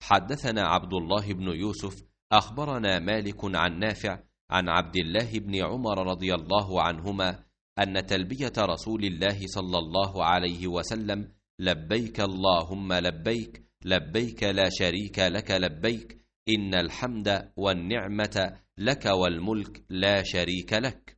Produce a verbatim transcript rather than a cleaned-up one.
حدثنا عبد الله بن يوسف أخبرنا مالك عن نافع عن عبد الله بن عمر رضي الله عنهما أن تلبية رسول الله صلى الله عليه وسلم لبيك اللهم لبيك لبيك لا شريك لك لبيك إن الحمد والنعمة لك والملك لا شريك لك